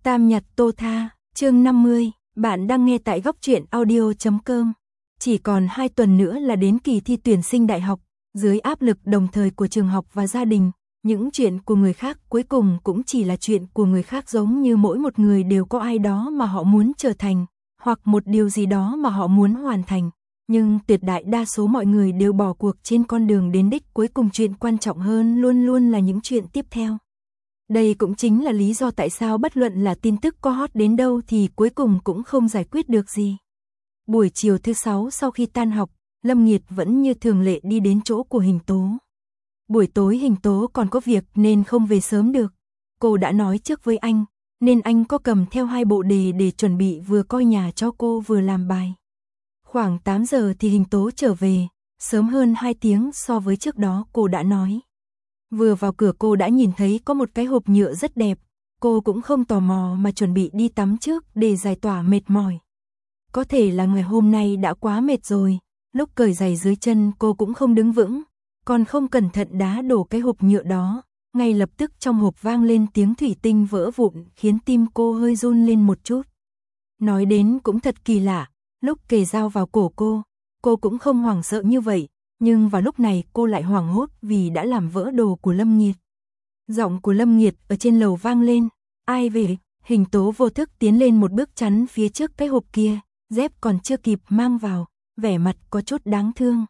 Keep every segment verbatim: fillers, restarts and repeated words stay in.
Tam nhật tô tha, chương năm mươi, bạn đang nghe tại góc truyện audio chấm com. Chỉ còn hai tuần nữa là đến kỳ thi tuyển sinh đại học, dưới áp lực đồng thời của trường học và gia đình, những chuyện của người khác cuối cùng cũng chỉ là chuyện của người khác, giống như mỗi một người đều có ai đó mà họ muốn trở thành, hoặc một điều gì đó mà họ muốn hoàn thành. Nhưng tuyệt đại đa số mọi người đều bỏ cuộc trên con đường đến đích cuối cùng, chuyện quan trọng hơn luôn luôn là những chuyện tiếp theo. Đây cũng chính là lý do tại sao bất luận là tin tức có hot đến đâu thì cuối cùng cũng không giải quyết được gì. Buổi chiều thứ sáu sau khi tan học, Lâm Nghiệt vẫn như thường lệ đi đến chỗ của Hình Tố. Buổi tối Hình Tố còn có việc nên không về sớm được. Cô đã nói trước với anh, nên anh có cầm theo hai bộ đề để chuẩn bị vừa coi nhà cho cô vừa làm bài. Khoảng tám giờ thì Hình Tố trở về, sớm hơn hai tiếng so với trước đó cô đã nói. Vừa vào cửa cô đã nhìn thấy có một cái hộp nhựa rất đẹp, cô cũng không tò mò mà chuẩn bị đi tắm trước để giải tỏa mệt mỏi. Có thể là ngày hôm nay đã quá mệt rồi, lúc cởi giày dưới chân cô cũng không đứng vững, còn không cẩn thận đá đổ cái hộp nhựa đó, ngay lập tức trong hộp vang lên tiếng thủy tinh vỡ vụn khiến tim cô hơi run lên một chút. Nói đến cũng thật kỳ lạ, lúc kề dao vào cổ cô, cô cũng không hoảng sợ như vậy. Nhưng vào lúc này cô lại hoảng hốt vì đã làm vỡ đồ của Lâm Nghiệt. Giọng của Lâm Nghiệt ở trên lầu vang lên, ai về? Hình Tố vô thức tiến lên một bước chắn phía trước cái hộp kia, dép còn chưa kịp mang vào, vẻ mặt có chút đáng thương.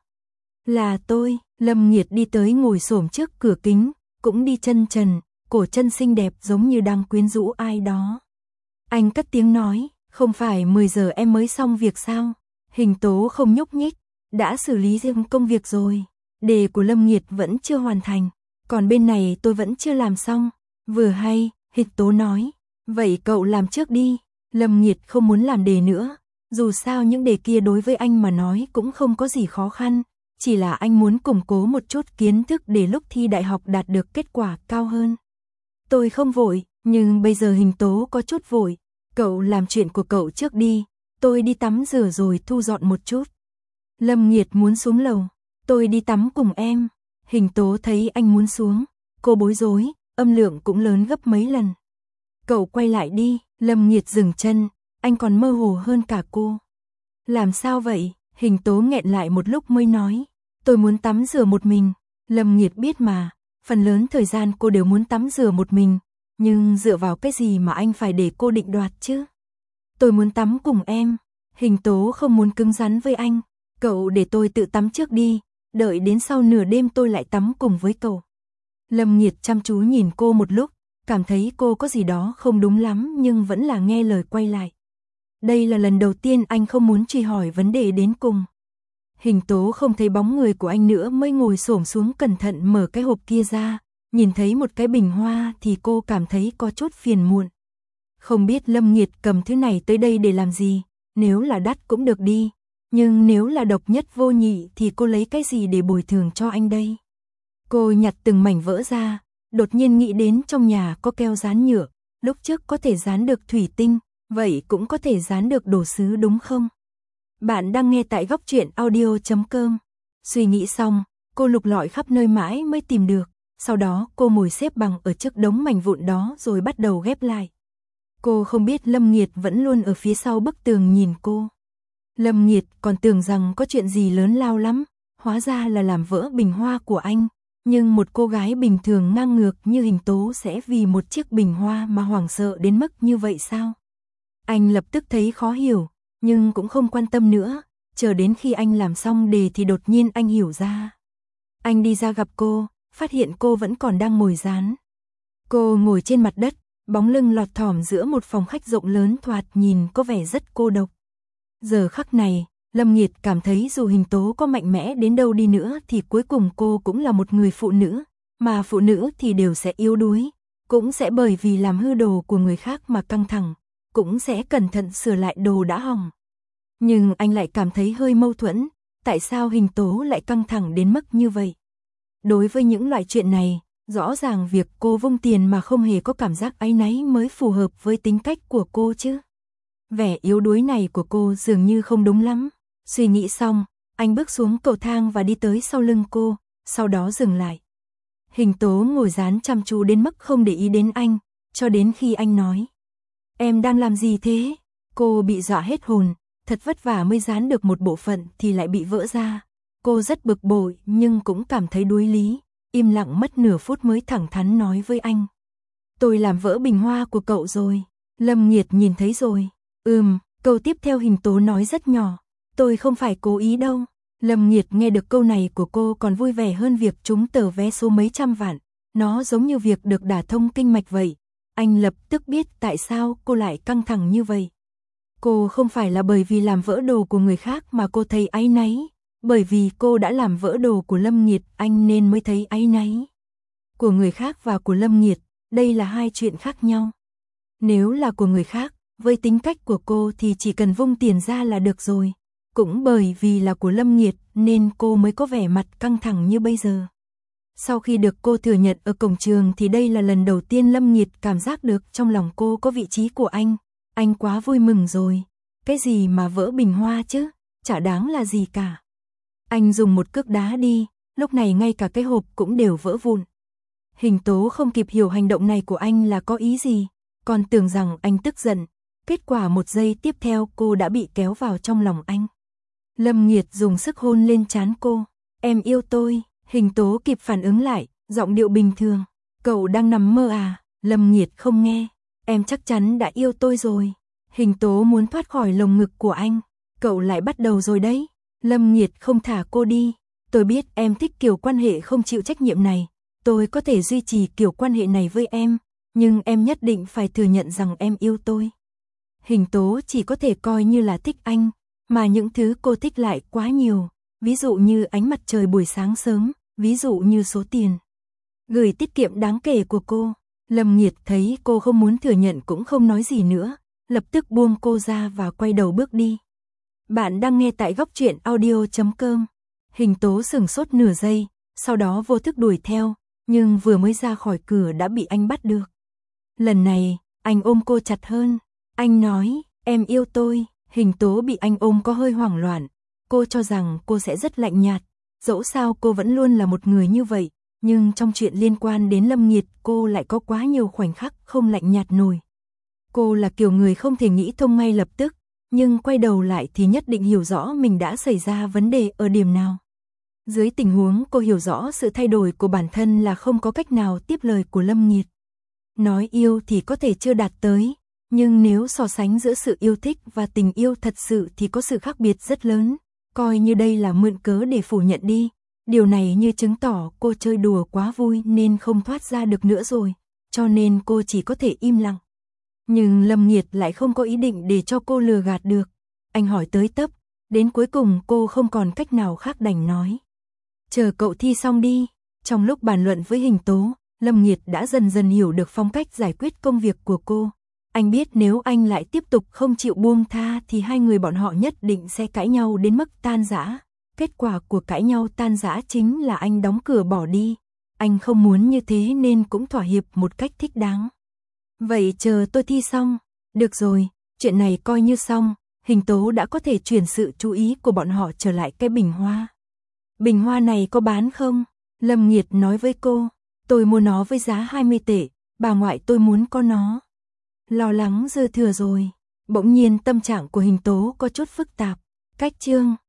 Là tôi. Lâm Nghiệt đi tới ngồi xổm trước cửa kính, cũng đi chân trần, cổ chân xinh đẹp giống như đang quyến rũ ai đó. Anh cất tiếng nói, không phải mười giờ em mới xong việc sao? Hình Tố không nhúc nhích. Đã xử lý riêng công việc rồi, đề của Lâm Nghiệt vẫn chưa hoàn thành, còn bên này tôi vẫn chưa làm xong. Vừa hay, Hình Tố nói, vậy cậu làm trước đi. Lâm Nghiệt không muốn làm đề nữa, dù sao những đề kia đối với anh mà nói cũng không có gì khó khăn, chỉ là anh muốn củng cố một chút kiến thức để lúc thi đại học đạt được kết quả cao hơn. Tôi không vội, nhưng bây giờ Hình Tố có chút vội, cậu làm chuyện của cậu trước đi, tôi đi tắm rửa rồi thu dọn một chút. Lâm Nghiệt muốn xuống lầu, tôi đi tắm cùng em. Hình Tố thấy anh muốn xuống, cô bối rối, âm lượng cũng lớn gấp mấy lần. Cậu quay lại đi. Lâm Nghiệt dừng chân, anh còn mơ hồ hơn cả cô. Làm sao vậy? Hình Tố nghẹn lại một lúc mới nói, tôi muốn tắm rửa một mình. Lâm Nghiệt biết mà, phần lớn thời gian cô đều muốn tắm rửa một mình, nhưng dựa vào cái gì mà anh phải để cô định đoạt chứ? Tôi muốn tắm cùng em. Hình Tố không muốn cứng rắn với anh. Cậu để tôi tự tắm trước đi, đợi đến sau nửa đêm tôi lại tắm cùng với cậu. Lâm Nghiệt chăm chú nhìn cô một lúc, cảm thấy cô có gì đó không đúng lắm nhưng vẫn là nghe lời quay lại. Đây là lần đầu tiên anh không muốn truy hỏi vấn đề đến cùng. Hình Tố không thấy bóng người của anh nữa mới ngồi xổm xuống cẩn thận mở cái hộp kia ra, nhìn thấy một cái bình hoa thì cô cảm thấy có chút phiền muộn. Không biết Lâm Nghiệt cầm thứ này tới đây để làm gì, nếu là đắt cũng được đi. Nhưng nếu là độc nhất vô nhị thì cô lấy cái gì để bồi thường cho anh đây? Cô nhặt từng mảnh vỡ ra, đột nhiên nghĩ đến trong nhà có keo dán nhựa, lúc trước có thể dán được thủy tinh, vậy cũng có thể dán được đồ sứ đúng không? Bạn đang nghe tại góc truyện audio chấm com. Suy nghĩ xong, cô lục lọi khắp nơi mãi mới tìm được, sau đó cô ngồi xếp bằng ở trước đống mảnh vụn đó rồi bắt đầu ghép lại. Cô không biết Lâm Nghiệt vẫn luôn ở phía sau bức tường nhìn cô. Lâm Nghiệt còn tưởng rằng có chuyện gì lớn lao lắm, hóa ra là làm vỡ bình hoa của anh, nhưng một cô gái bình thường ngang ngược như Hình Tố sẽ vì một chiếc bình hoa mà hoảng sợ đến mức như vậy sao? Anh lập tức thấy khó hiểu, nhưng cũng không quan tâm nữa, chờ đến khi anh làm xong đề thì đột nhiên anh hiểu ra. Anh đi ra gặp cô, phát hiện cô vẫn còn đang ngồi dán. Cô ngồi trên mặt đất, bóng lưng lọt thỏm giữa một phòng khách rộng lớn thoạt nhìn có vẻ rất cô độc. Giờ khắc này, Lâm Nghiệt cảm thấy dù Hình Tố có mạnh mẽ đến đâu đi nữa thì cuối cùng cô cũng là một người phụ nữ, mà phụ nữ thì đều sẽ yếu đuối, cũng sẽ bởi vì làm hư đồ của người khác mà căng thẳng, cũng sẽ cẩn thận sửa lại đồ đã hỏng. Nhưng anh lại cảm thấy hơi mâu thuẫn, tại sao Hình Tố lại căng thẳng đến mức như vậy? Đối với những loại chuyện này, rõ ràng việc cô vung tiền mà không hề có cảm giác áy náy mới phù hợp với tính cách của cô chứ. Vẻ yếu đuối này của cô dường như không đúng lắm. Suy nghĩ xong, anh bước xuống cầu thang và đi tới sau lưng cô, sau đó dừng lại. Hình Tố ngồi dán chăm chú đến mức không để ý đến anh, cho đến khi anh nói. Em đang làm gì thế? Cô bị dọa hết hồn, thật vất vả mới dán được một bộ phận thì lại bị vỡ ra. Cô rất bực bội nhưng cũng cảm thấy đuối lý, im lặng mất nửa phút mới thẳng thắn nói với anh. Tôi làm vỡ bình hoa của cậu rồi. Lâm Nghiệt nhìn thấy rồi. Ừm, câu tiếp theo Hình Tố nói rất nhỏ. Tôi không phải cố ý đâu. Lâm Nghiệt nghe được câu này của cô còn vui vẻ hơn việc trúng tờ vé số mấy trăm vạn. Nó giống như việc được đả thông kinh mạch vậy. Anh lập tức biết tại sao cô lại căng thẳng như vậy. Cô không phải là bởi vì làm vỡ đồ của người khác mà cô thấy áy náy. Bởi vì cô đã làm vỡ đồ của Lâm Nghiệt, anh nên mới thấy áy náy. Của người khác và của Lâm Nghiệt, đây là hai chuyện khác nhau. Nếu là của người khác, với tính cách của cô thì chỉ cần vung tiền ra là được rồi. Cũng bởi vì là của Lâm Nghiệt nên cô mới có vẻ mặt căng thẳng như bây giờ. Sau khi được cô thừa nhận ở cổng trường thì đây là lần đầu tiên Lâm Nghiệt cảm giác được trong lòng cô có vị trí của anh. Anh quá vui mừng rồi. Cái gì mà vỡ bình hoa chứ, chả đáng là gì cả. Anh dùng một cước đá đi, lúc này ngay cả cái hộp cũng đều vỡ vụn. Hình Tố không kịp hiểu hành động này của anh là có ý gì, còn tưởng rằng anh tức giận. Kết quả một giây tiếp theo cô đã bị kéo vào trong lòng anh. Lâm Nghiệt dùng sức hôn lên trán cô. Em yêu tôi. Hình Tố kịp phản ứng lại, giọng điệu bình thường. Cậu đang nằm mơ à? Lâm Nghiệt không nghe. Em chắc chắn đã yêu tôi rồi. Hình Tố muốn thoát khỏi lồng ngực của anh. Cậu lại bắt đầu rồi đấy. Lâm Nghiệt không thả cô đi. Tôi biết em thích kiểu quan hệ không chịu trách nhiệm này. Tôi có thể duy trì kiểu quan hệ này với em. Nhưng em nhất định phải thừa nhận rằng em yêu tôi. Hình Tố chỉ có thể coi như là thích anh. Mà những thứ cô thích lại quá nhiều. Ví dụ như ánh mặt trời buổi sáng sớm. Ví dụ như số tiền gửi tiết kiệm đáng kể của cô. Lâm Nghiệt thấy cô không muốn thừa nhận cũng không nói gì nữa. Lập tức buông cô ra và quay đầu bước đi. Bạn đang nghe tại góc truyện audio chấm com. Hình Tố sửng sốt nửa giây, sau đó vô thức đuổi theo, nhưng vừa mới ra khỏi cửa đã bị anh bắt được. Lần này, anh ôm cô chặt hơn. Anh nói, em yêu tôi. Hình Tố bị anh ôm có hơi hoảng loạn. Cô cho rằng cô sẽ rất lạnh nhạt. Dẫu sao cô vẫn luôn là một người như vậy. Nhưng trong chuyện liên quan đến Lâm Nghiệt cô lại có quá nhiều khoảnh khắc không lạnh nhạt nổi. Cô là kiểu người không thể nghĩ thông ngay lập tức. Nhưng quay đầu lại thì nhất định hiểu rõ mình đã xảy ra vấn đề ở điểm nào. Dưới tình huống cô hiểu rõ sự thay đổi của bản thân là không có cách nào tiếp lời của Lâm Nghiệt. Nói yêu thì có thể chưa đạt tới, nhưng nếu so sánh giữa sự yêu thích và tình yêu thật sự thì có sự khác biệt rất lớn. Coi như đây là mượn cớ để phủ nhận đi. Điều này như chứng tỏ cô chơi đùa quá vui nên không thoát ra được nữa rồi. Cho nên cô chỉ có thể im lặng. Nhưng Lâm Nghiệt lại không có ý định để cho cô lừa gạt được. Anh hỏi tới tấp, đến cuối cùng cô không còn cách nào khác đành nói. Chờ cậu thi xong đi. Trong lúc bàn luận với Hình Tố, Lâm Nghiệt đã dần dần hiểu được phong cách giải quyết công việc của cô. Anh biết nếu anh lại tiếp tục không chịu buông tha thì hai người bọn họ nhất định sẽ cãi nhau đến mức tan rã. Kết quả của cãi nhau tan rã chính là anh đóng cửa bỏ đi. Anh không muốn như thế nên cũng thỏa hiệp một cách thích đáng. Vậy chờ tôi thi xong. Được rồi, chuyện này coi như xong. Hình Tố đã có thể chuyển sự chú ý của bọn họ trở lại cái bình hoa. Bình hoa này có bán không? Lâm Nghiệt nói với cô. Tôi mua nó với giá hai mươi tệ. Bà ngoại tôi muốn có nó. Lo lắng dư thừa rồi. Bỗng nhiên tâm trạng của Hình Tố có chút phức tạp. Cách chương